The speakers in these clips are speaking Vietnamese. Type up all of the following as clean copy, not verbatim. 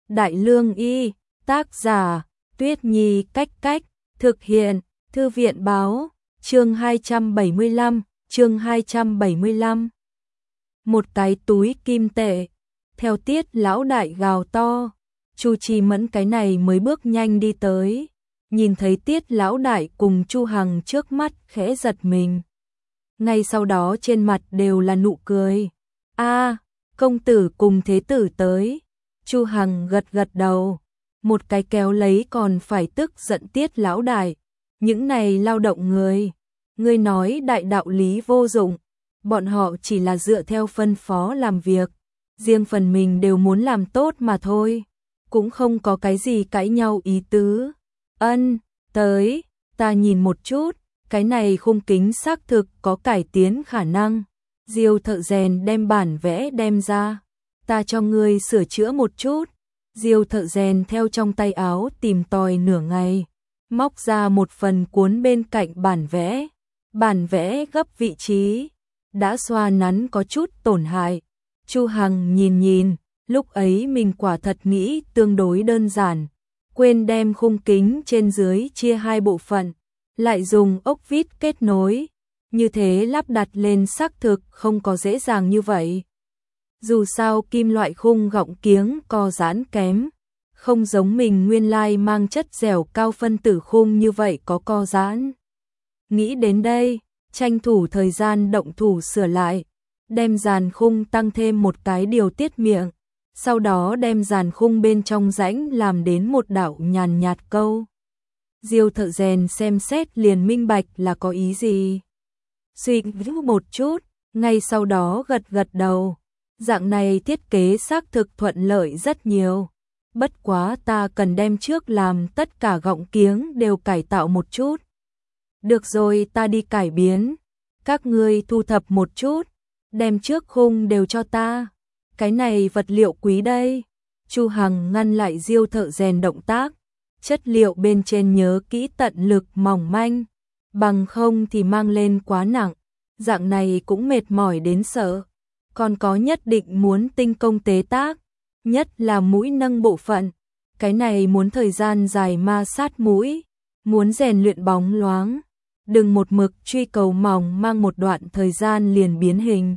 Đại Lương Y, tác giả, Tuyết Nhi Cách Cách, thực hiện, Thư viện Báo, chương 275, chương 275. Một cái túi kim tệ, theo Tiết lão đại gào to, Chu Chi Mẫn cái này mới bước nhanh đi tới, nhìn thấy Tiết lão đại cùng Chu Hằng trước mắt khẽ giật mình. Ngay sau đó trên mặt đều là nụ cười. A, công tử cùng thế tử tới. Chu Hằng gật gật đầu, một cái kéo lấy còn phải tức giận Tiết lão đại. Những này lao động người, ngươi nói đại đạo lý vô dụng, bọn họ chỉ là dựa theo phân phó làm việc, riêng phần mình đều muốn làm tốt mà thôi, cũng không có cái gì cãi nhau ý tứ. Ân, tới, ta nhìn một chút, cái này khung kính xác thực có cải tiến khả năng. Diêu thợ rèn đem bản vẽ đem ra, ta cho ngươi sửa chữa một chút. Diêu thợ rèn theo trong tay áo tìm tòi nửa ngày, móc ra một phần cuốn bên cạnh bản vẽ gấp vị trí, đã xoa nắn có chút tổn hại. Chu Hằng nhìn, lúc ấy mình quả thật nghĩ tương đối đơn giản, quên đem khung kính trên dưới chia hai bộ phận, lại dùng ốc vít kết nối, như thế lắp đặt lên xác thực không có dễ dàng như vậy. Dù sao kim loại khung gọng kiếng co giãn kém, không giống mình nguyên lai mang chất dẻo cao phân tử khung như vậy có co giãn. Nghĩ đến đây, tranh thủ thời gian động thủ sửa lại, đem dàn khung tăng thêm một cái điều tiết miệng, sau đó đem dàn khung bên trong rãnh làm đến một đạo nhàn nhạt câu. Diêu thợ rèn xem xét liền minh bạch là có ý gì. Suy nghĩ một chút, ngay sau đó gật đầu. Dạng này thiết kế xác thực thuận lợi rất nhiều. Bất quá ta cần đem trước làm tất cả gọng kiếng đều cải tạo một chút. Được rồi, ta đi cải biến. Các ngươi thu thập một chút, đem trước khung đều cho ta. Cái này vật liệu quý đây. Chu Hằng ngăn lại Diêu thợ rèn động tác. Chất liệu bên trên nhớ kỹ tận lực mỏng manh, bằng không thì mang lên quá nặng, dạng này cũng mệt mỏi đến sợ. Còn có nhất định muốn tinh công tế tác, nhất là mũi nâng bộ phận, cái này muốn thời gian dài ma sát mũi, muốn rèn luyện bóng loáng, đừng một mực truy cầu mỏng mang một đoạn thời gian liền biến hình.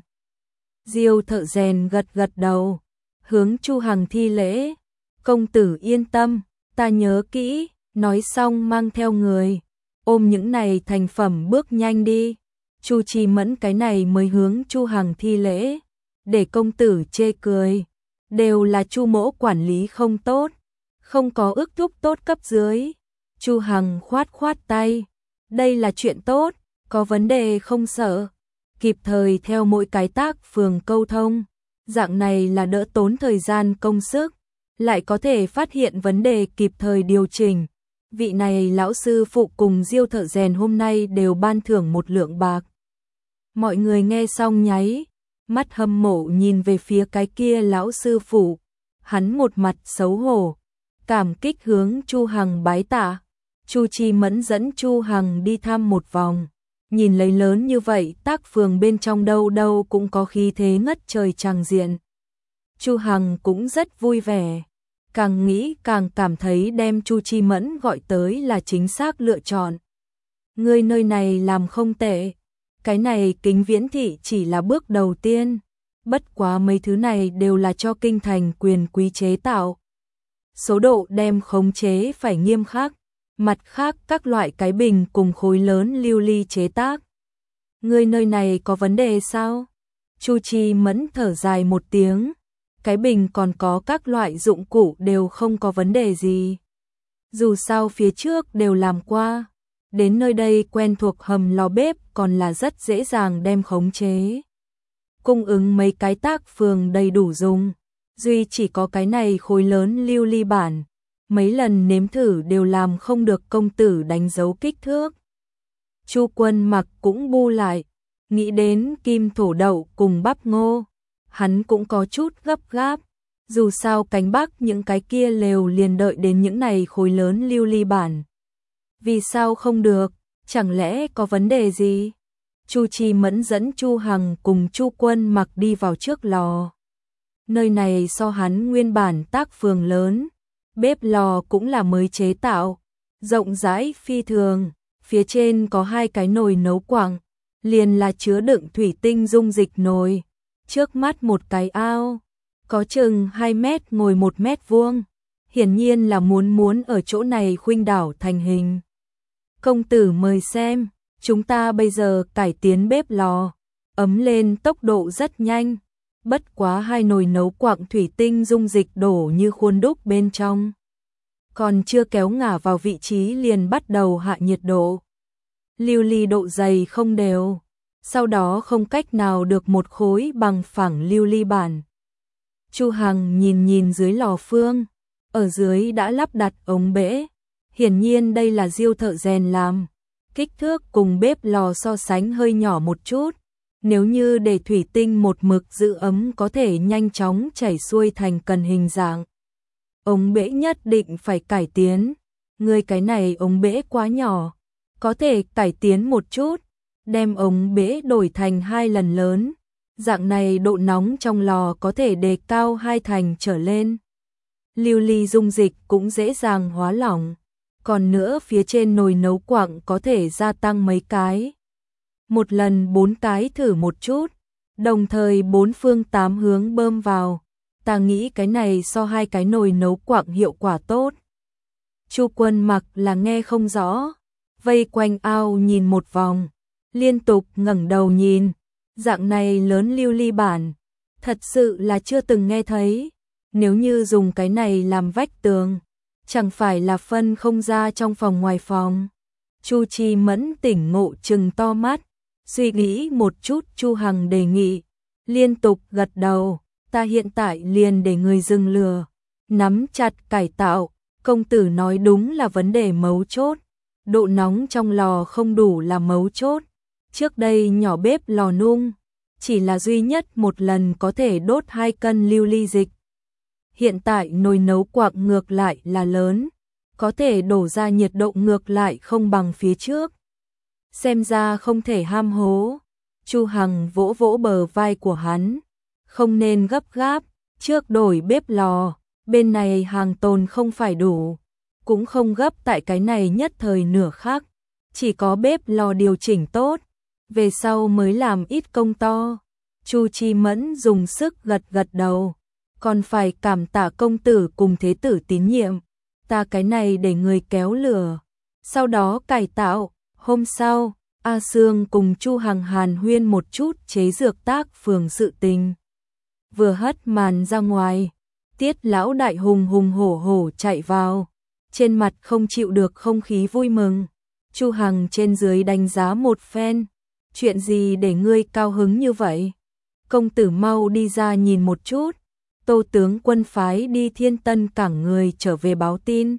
Diêu thợ rèn gật đầu, hướng Chu Hằng thi lễ, công tử yên tâm, ta nhớ kỹ, nói xong mang theo người, ôm những này thành phẩm bước nhanh đi. Chu Chi Mẫn cái này mới hướng Chu Hằng thi lễ, để công tử chê cười, đều là Chu mỗ quản lý không tốt, không có ước thúc tốt cấp dưới. Chu Hằng khoát tay, đây là chuyện tốt, có vấn đề không sợ, kịp thời theo mỗi cái tác phường câu thông, dạng này là đỡ tốn thời gian công sức, lại có thể phát hiện vấn đề kịp thời điều chỉnh. Vị này lão sư phụ cùng Diêu thợ rèn hôm nay đều ban thưởng 1 lượng bạc. Mọi người nghe xong nháy mắt hâm mộ nhìn về phía cái kia lão sư phụ, hắn một mặt xấu hổ, cảm kích hướng Chu Hằng bái tạ. Chu Chi Mẫn dẫn Chu Hằng đi thăm một vòng, nhìn lấy lớn như vậy tác phường bên trong đâu cũng có khí thế ngất trời tràng diện. Chu Hằng cũng rất vui vẻ, càng nghĩ càng cảm thấy đem Chu Chi Mẫn gọi tới là chính xác lựa chọn. Ngươi nơi này làm không tệ, cái này kính viễn thị chỉ là bước đầu tiên, bất quá mấy thứ này đều là cho kinh thành quyền quý chế tạo. Số độ đem khống chế phải nghiêm khắc, mặt khác các loại cái bình cùng khối lớn lưu ly chế tác. Ngươi nơi này có vấn đề sao? Chu Chi Mẫn thở dài một tiếng, cái bình còn có các loại dụng cụ đều không có vấn đề gì. Dù sao phía trước đều làm qua, đến nơi đây quen thuộc hầm lò bếp còn là rất dễ dàng đem khống chế. Cung ứng mấy cái tác phường đầy đủ dùng, duy chỉ có cái này khối lớn lưu ly bản, mấy lần nếm thử đều làm không được công tử đánh dấu kích thước. Chu Quân Mặc cũng bu lại, nghĩ đến kim thổ đậu cùng bắp ngô, hắn cũng có chút gấp gáp, dù sao cánh Bắc những cái kia lều liền đợi đến những này khối lớn lưu ly bản. Vì sao không được, chẳng lẽ có vấn đề gì? Chu Chi Mẫn dẫn Chu Hằng cùng Chu Quân Mặc đi vào trước lò. Nơi này so hắn nguyên bản tác phường lớn, bếp lò cũng là mới chế tạo, rộng rãi phi thường, phía trên có 2 cái nồi nấu quặng, liền là chứa đựng thủy tinh dung dịch nồi, trước mắt một cái ao, có chừng 2 mét ngồi 1 mét vuông, hiển nhiên là muốn ở chỗ này khuynh đảo thành hình. Công tử mời xem, chúng ta bây giờ cải tiến bếp lò, ấm lên tốc độ rất nhanh, bất quá 2 nồi nấu quặng thủy tinh dung dịch đổ như khuôn đúc bên trong. Còn chưa kéo ngả vào vị trí liền bắt đầu hạ nhiệt độ. Lưu ly độ dày không đều, sau đó không cách nào được một khối bằng phẳng lưu ly bản. Chu Hằng nhìn dưới lò phương, ở dưới đã lắp đặt ống bể, hiển nhiên đây là diêu thợ rèn làm, kích thước cùng bếp lò so sánh hơi nhỏ một chút, nếu như để thủy tinh một mực giữ ấm có thể nhanh chóng chảy xuôi thành cần hình dạng. Ống bể nhất định phải cải tiến, người cái này ống bể quá nhỏ, có thể cải tiến một chút, đem ống bể đổi thành 2 lần lớn, dạng này độ nóng trong lò có thể đề cao 2 thành trở lên. Lưu ly dung dịch cũng dễ dàng hóa lỏng, còn nữa phía trên nồi nấu quặng có thể gia tăng mấy cái. Một lần 4 cái thử một chút, đồng thời 4 phương 8 hướng bơm vào, ta nghĩ cái này so 2 cái nồi nấu quặng hiệu quả tốt. Chu Quân Mặc là nghe không rõ, vây quanh ao nhìn một vòng, liên tục ngẩng đầu nhìn, dạng này lớn lưu ly bản, thật sự là chưa từng nghe thấy, nếu như dùng cái này làm vách tường, chẳng phải là phân không ra trong phòng ngoài phòng. Chu Chi Mẫn tỉnh ngộ trừng to mắt, suy nghĩ một chút Chu Hằng đề nghị, liên tục gật đầu, ta hiện tại liền để người dừng lừa, nắm chặt cải tạo, công tử nói đúng là vấn đề mấu chốt, độ nóng trong lò không đủ là mấu chốt, trước đây nhỏ bếp lò nung, chỉ là duy nhất một lần có thể đốt 2 cân lưu ly dịch. Hiện tại nồi nấu quặng ngược lại là lớn, có thể đổ ra nhiệt độ ngược lại không bằng phía trước. Xem ra không thể ham hố. Chu Hằng vỗ vỗ bờ vai của hắn, không nên gấp gáp, trước đổi bếp lò, bên này hàng tồn không phải đủ, cũng không gấp tại cái này nhất thời nửa khắc, chỉ có bếp lò điều chỉnh tốt, về sau mới làm ít công to. Chu Chi Mẫn dùng sức gật gật đầu, còn phải cảm tạ công tử cùng thế tử tín nhiệm, ta cái này để người kéo lửa, sau đó cải tạo. Hôm sau, A Sương cùng Chu Hằng hàn huyên một chút chế dược tác phường sự tình. Vừa hất màn ra ngoài, Tiết lão đại hùng hùng hổ hổ chạy vào, trên mặt không chịu được không khí vui mừng. Chu Hằng trên dưới đánh giá một phen, chuyện gì để ngươi cao hứng như vậy? Công tử mau đi ra nhìn một chút. Tô tướng quân phái đi Thiên Tân cảng người trở về báo tin,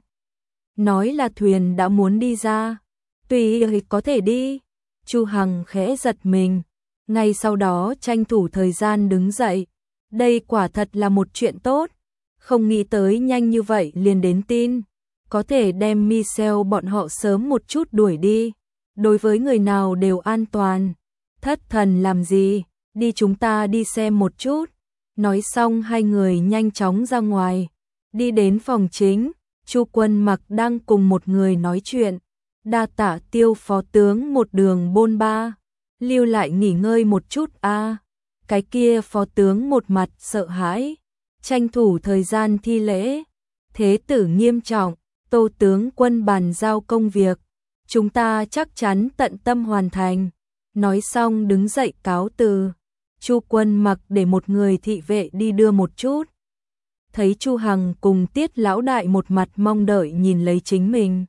nói là thuyền đã muốn đi ra. Tùy có thể đi. Chu Hằng khẽ giật mình, ngay sau đó tranh thủ thời gian đứng dậy. Đây quả thật là một chuyện tốt, không nghĩ tới nhanh như vậy liền đến tin, có thể đem Michel bọn họ sớm một chút đuổi đi. Đối với người nào đều an toàn. Thất thần làm gì, đi chúng ta đi xem một chút. Nói xong 2 người nhanh chóng ra ngoài, đi đến phòng chính. Chu Quân Mặc đang cùng một người nói chuyện. Đa tạ Tiêu phó tướng một đường bôn ba, lưu lại nghỉ ngơi một chút a. Cái kia phó tướng một mặt sợ hãi, tranh thủ thời gian thi lễ. Thế tử nghiêm trọng, Tô tướng quân bàn giao công việc, chúng ta chắc chắn tận tâm hoàn thành. Nói xong đứng dậy cáo từ. Chu Quân Mặc để một người thị vệ đi đưa một chút. Thấy Chu Hằng cùng Tiết lão đại một mặt mong đợi nhìn lấy chính mình.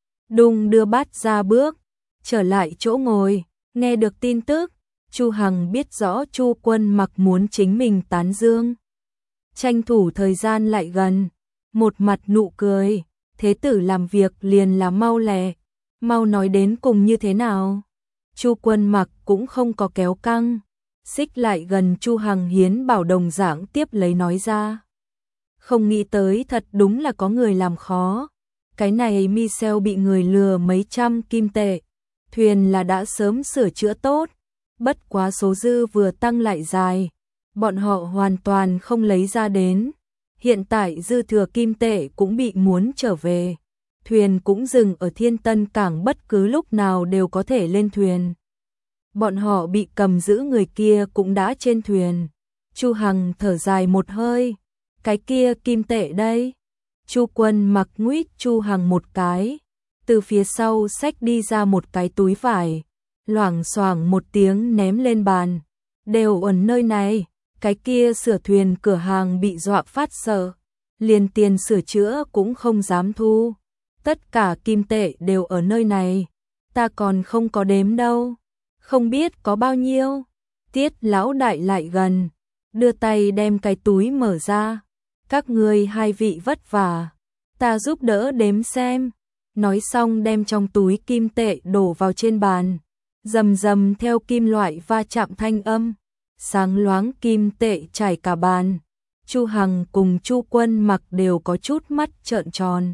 Đung đưa bát ra bước, trở lại chỗ ngồi, nghe được tin tức, Chu Hằng biết rõ Chu Quân Mặc muốn chính mình tán dương. Tranh thủ thời gian lại gần, một mặt nụ cười, thế tử làm việc liền là mau lẹ, mau nói đến cùng như thế nào. Chu Quân Mặc cũng không có kéo căng, xích lại gần Chu Hằng hiến bảo đồng dạng tiếp lấy nói ra. Không nghĩ tới thật đúng là có người làm khó. Cái này Michel bị người lừa mấy trăm kim tệ, thuyền là đã sớm sửa chữa tốt, bất quá số dư vừa tăng lại dài, bọn họ hoàn toàn không lấy ra đến. Hiện tại dư thừa kim tệ cũng bị muốn trở về. Thuyền cũng dừng ở Thiên Tân Cảng, bất cứ lúc nào đều có thể lên thuyền. Bọn họ bị cầm giữ, người kia cũng đã trên thuyền. Chu Hằng thở dài một hơi. Cái kia kim tệ đây. Chu Quân Mặc nguýt Chu Hằng một cái. Từ phía sau xách đi ra một cái túi vải. Loảng xoảng một tiếng ném lên bàn. Đều ở nơi này. Cái kia sửa thuyền cửa hàng bị dọa phát sợ. Liền tiền sửa chữa cũng không dám thu. Tất cả kim tệ đều ở nơi này. Ta còn không có đếm đâu. Không biết có bao nhiêu. Tiết lão đại lại gần. Đưa tay đem cái túi mở ra. Các ngươi hai vị vất vả. Ta giúp đỡ đếm xem. Nói xong đem trong túi kim tệ đổ vào trên bàn. Rầm rầm theo kim loại va chạm thanh âm. Sáng loáng kim tệ trải cả bàn. Chu Hằng cùng Chu Quân Mặc đều có chút mắt trợn tròn.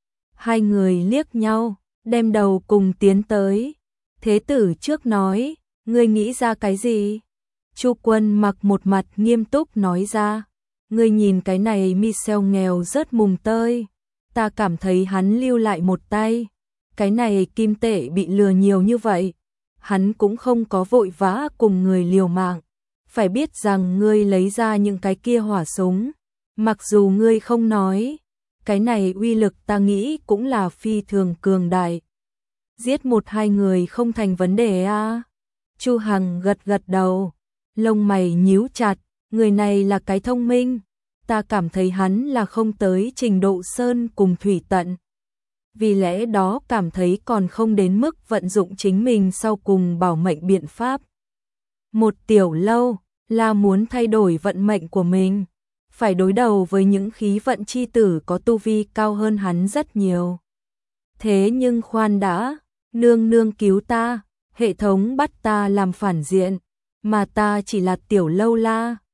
Hai người liếc nhau, đem đầu cùng tiến tới. Thế tử trước nói, ngươi nghĩ ra cái gì? Chu Quân Mặc một mặt nghiêm túc nói ra, ngươi nhìn cái này Michel nghèo rớt mùng tơi. Ta cảm thấy hắn lưu lại một tay. Cái này kim tệ bị lừa nhiều như vậy. Hắn cũng không có vội vã cùng người liều mạng. Phải biết rằng ngươi lấy ra những cái kia hỏa súng. Mặc dù ngươi không nói, cái này uy lực ta nghĩ cũng là phi thường cường đại. Giết một hai người không thành vấn đề à? Chu Hằng gật gật đầu, lông mày nhíu chặt, người này là cái thông minh. Ta cảm thấy hắn là không tới trình độ sơn cùng thủy tận. Vì lẽ đó cảm thấy còn không đến mức vận dụng chính mình sau cùng bảo mệnh biện pháp. Một tiểu lâu là muốn thay đổi vận mệnh của mình, phải đối đầu với những khí vận chi tử có tu vi cao hơn hắn rất nhiều. Thế nhưng khoan đã, nương nương cứu ta, hệ thống bắt ta làm phản diện, mà ta chỉ là tiểu lâu la,